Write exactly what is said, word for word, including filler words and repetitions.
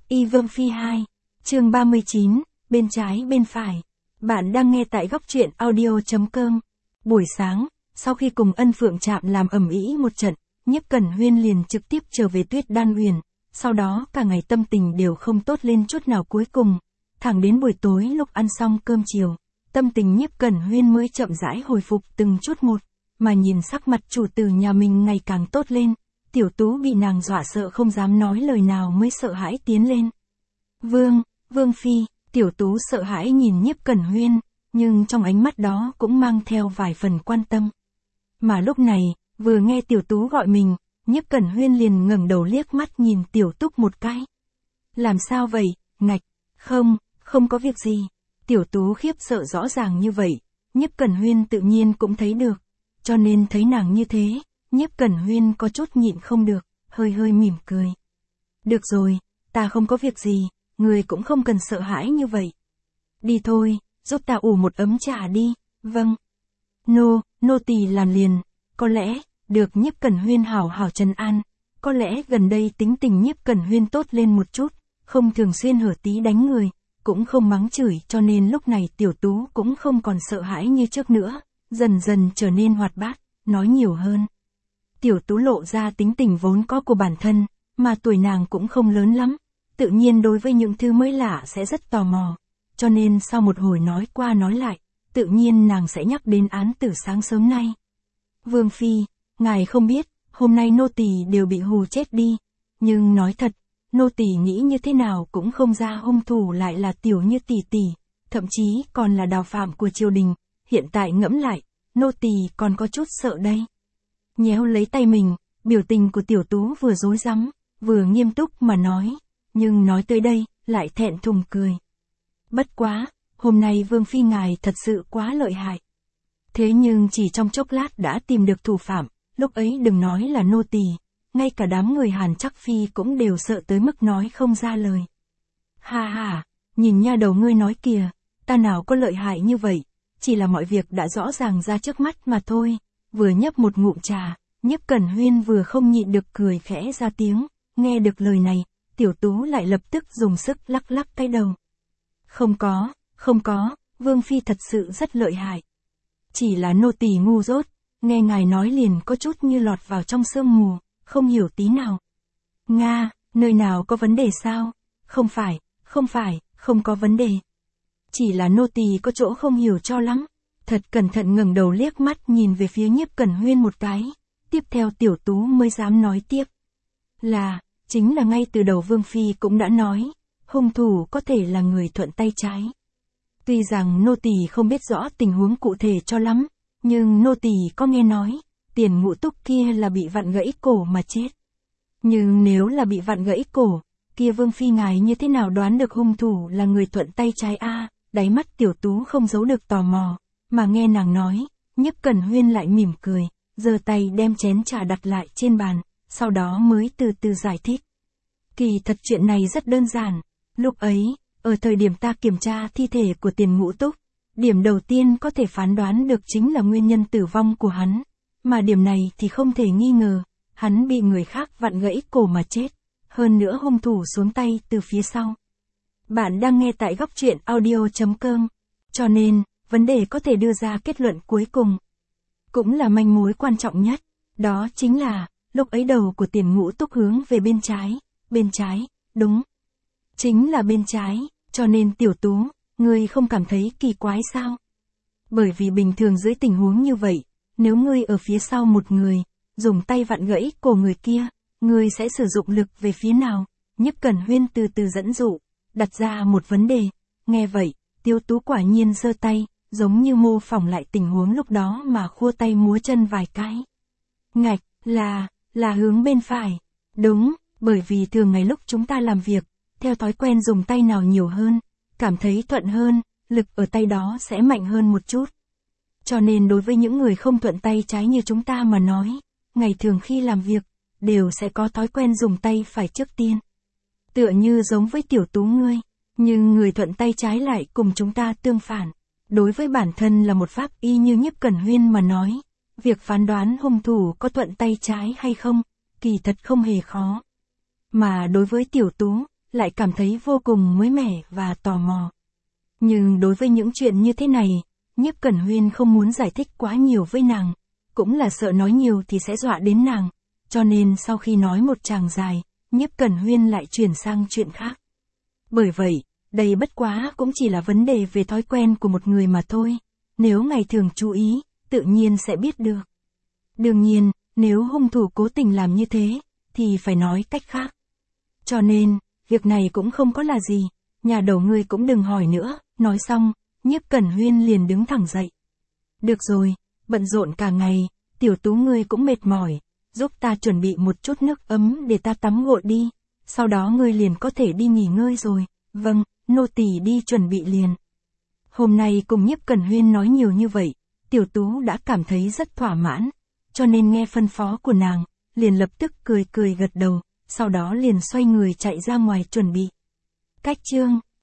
Y Vương Phi hai, chương ba mươi chín, bên trái bên phải. Bạn đang nghe tại góc truyện audio chấm com. Buổi sáng, sau khi cùng Ân Phượng Trạm làm ầm ĩ một trận, Nhiếp Cẩn Huyên liền trực tiếp trở về Tuyết Đan Huyền, sau đó cả ngày tâm tình đều không tốt lên chút nào cuối cùng. Thẳng đến buổi tối lúc ăn xong cơm chiều, tâm tình Nhiếp Cẩn Huyên mới chậm rãi hồi phục từng chút một, mà nhìn sắc mặt chủ tử nhà mình ngày càng tốt lên. Tiểu Tú bị nàng dọa sợ không dám nói lời nào mới sợ hãi tiến lên. Vương, Vương Phi, Tiểu Tú sợ hãi nhìn Nhiếp Cẩn Huyên, nhưng trong ánh mắt đó cũng mang theo vài phần quan tâm. Mà lúc này, vừa nghe Tiểu Tú gọi mình, Nhiếp Cẩn Huyên liền ngẩng đầu liếc mắt nhìn Tiểu Túc một cái. Làm sao vậy, ngạch, không, không có việc gì. Tiểu Tú khiếp sợ rõ ràng như vậy, Nhiếp Cẩn Huyên tự nhiên cũng thấy được, cho nên thấy nàng như thế, Nhiếp Cẩn Huyên có chút nhịn không được, hơi hơi mỉm cười. Được rồi, ta không có việc gì, người cũng không cần sợ hãi như vậy. Đi thôi, giúp ta ủ một ấm trà đi. Vâng. Nô, nô tỳ làm liền. Có lẽ, được Nhiếp Cẩn Huyên hảo hảo trấn an. Có lẽ gần đây tính tình Nhiếp Cẩn Huyên tốt lên một chút, không thường xuyên hở tí đánh người, cũng không mắng chửi, cho nên lúc này Tiểu Tú cũng không còn sợ hãi như trước nữa, dần dần trở nên hoạt bát, nói nhiều hơn. Tiểu Tú lộ ra tính tình vốn có của bản thân, mà tuổi nàng cũng không lớn lắm, tự nhiên đối với những thứ mới lạ sẽ rất tò mò, cho nên sau một hồi nói qua nói lại, tự nhiên nàng sẽ nhắc đến án tử sáng sớm nay. Vương Phi, ngài không biết, hôm nay nô tỳ đều bị hù chết đi, nhưng nói thật, nô tỳ nghĩ như thế nào cũng không ra hung thủ lại là Tiểu Như tỷ tỷ, thậm chí còn là đào phạm của triều đình, hiện tại ngẫm lại, nô tỳ còn có chút sợ đây. Nhéo lấy tay mình, biểu tình của Tiểu Tú vừa rối rắm, vừa nghiêm túc mà nói, nhưng nói tới đây, lại thẹn thùng cười. Bất quá, hôm nay Vương Phi ngài thật sự quá lợi hại. Thế nhưng chỉ trong chốc lát đã tìm được thủ phạm, lúc ấy đừng nói là nô tỳ, ngay cả đám người Hàn Chắc Phi cũng đều sợ tới mức nói không ra lời. Ha ha, nhìn nha đầu ngươi nói kìa, ta nào có lợi hại như vậy, chỉ là mọi việc đã rõ ràng ra trước mắt mà thôi. Vừa nhấp một ngụm trà, Nhiếp Cẩn Huyên vừa không nhịn được cười khẽ ra tiếng, nghe được lời này, Tiểu Tú lại lập tức dùng sức lắc lắc cái đầu. Không có, không có, Vương Phi thật sự rất lợi hại. Chỉ là nô tỳ ngu dốt, nghe ngài nói liền có chút như lọt vào trong sương mù, không hiểu tí nào. Nga, nơi nào có vấn đề sao? Không phải, không phải, không có vấn đề. Chỉ là nô tỳ có chỗ không hiểu cho lắm. Thật cẩn thận ngẩng đầu liếc mắt nhìn về phía Nhiếp Cẩn Huyên một cái, tiếp theo Tiểu Tú mới dám nói tiếp. Là, chính là ngay từ đầu Vương Phi cũng đã nói, hung thủ có thể là người thuận tay trái. Tuy rằng nô tỳ không biết rõ tình huống cụ thể cho lắm, nhưng nô tỳ có nghe nói, Tiền Ngũ Túc kia là bị vặn gãy cổ mà chết. Nhưng nếu là bị vặn gãy cổ, kia Vương Phi ngài như thế nào đoán được hung thủ là người thuận tay trái a? Đáy mắt Tiểu Tú không giấu được tò mò. Mà nghe nàng nói, Nhiếp Cẩn Huyên lại mỉm cười, giơ tay đem chén trà đặt lại trên bàn, sau đó mới từ từ giải thích. Kỳ thật chuyện này rất đơn giản, lúc ấy, ở thời điểm ta kiểm tra thi thể của Tiền Ngũ Túc, điểm đầu tiên có thể phán đoán được chính là nguyên nhân tử vong của hắn, mà điểm này thì không thể nghi ngờ, hắn bị người khác vặn gãy cổ mà chết, hơn nữa hung thủ xuống tay từ phía sau. Bạn đang nghe tại góc truyện audio chấm com, cho nên, vấn đề có thể đưa ra kết luận cuối cùng, cũng là manh mối quan trọng nhất, đó chính là, lúc ấy đầu của Tiền Ngũ Túc hướng về bên trái, bên trái, đúng, chính là bên trái, cho nên Tiểu Tú, ngươi không cảm thấy kỳ quái sao? Bởi vì bình thường dưới tình huống như vậy, nếu ngươi ở phía sau một người, dùng tay vặn gãy cổ người kia, ngươi sẽ sử dụng lực về phía nào? Nhiếp Cẩn Huyên từ từ dẫn dụ, đặt ra một vấn đề, nghe vậy, Tiểu Tú quả nhiên giơ tay, giống như mô phỏng lại tình huống lúc đó mà khua tay múa chân vài cái. Ngạch, là, là hướng bên phải. Đúng, bởi vì thường ngày lúc chúng ta làm việc, theo thói quen dùng tay nào nhiều hơn, cảm thấy thuận hơn, lực ở tay đó sẽ mạnh hơn một chút. Cho nên đối với những người không thuận tay trái như chúng ta mà nói, ngày thường khi làm việc, đều sẽ có thói quen dùng tay phải trước tiên. Tựa như giống với Tiểu Tú ngươi, nhưng người thuận tay trái lại cùng chúng ta tương phản. Đối với bản thân là một pháp y như Nhiếp Cẩn Huyên mà nói, việc phán đoán hung thủ có thuận tay trái hay không, kỳ thật không hề khó. Mà đối với Tiểu Tú, lại cảm thấy vô cùng mới mẻ và tò mò. Nhưng đối với những chuyện như thế này, Nhiếp Cẩn Huyên không muốn giải thích quá nhiều với nàng, cũng là sợ nói nhiều thì sẽ dọa đến nàng, cho nên sau khi nói một tràng dài, Nhiếp Cẩn Huyên lại chuyển sang chuyện khác. Bởi vậy, đây bất quá cũng chỉ là vấn đề về thói quen của một người mà thôi, nếu ngày thường chú ý, tự nhiên sẽ biết được. Đương nhiên, nếu hung thủ cố tình làm như thế, thì phải nói cách khác. Cho nên, việc này cũng không có là gì, nhà đầu ngươi cũng đừng hỏi nữa, nói xong, Nhiếp Cẩn Huyên liền đứng thẳng dậy. Được rồi, bận rộn cả ngày, tiểu tú ngươi cũng mệt mỏi, giúp ta chuẩn bị một chút nước ấm để ta tắm gội đi, sau đó ngươi liền có thể đi nghỉ ngơi rồi. Vâng, nô tỳ đi chuẩn bị liền. Hôm nay cùng Nhiếp Cẩn Huyên nói nhiều như vậy, tiểu tú đã cảm thấy rất thỏa mãn, cho nên nghe phân phó của nàng, liền lập tức cười cười gật đầu, sau đó liền xoay người chạy ra ngoài chuẩn bị. Cách chương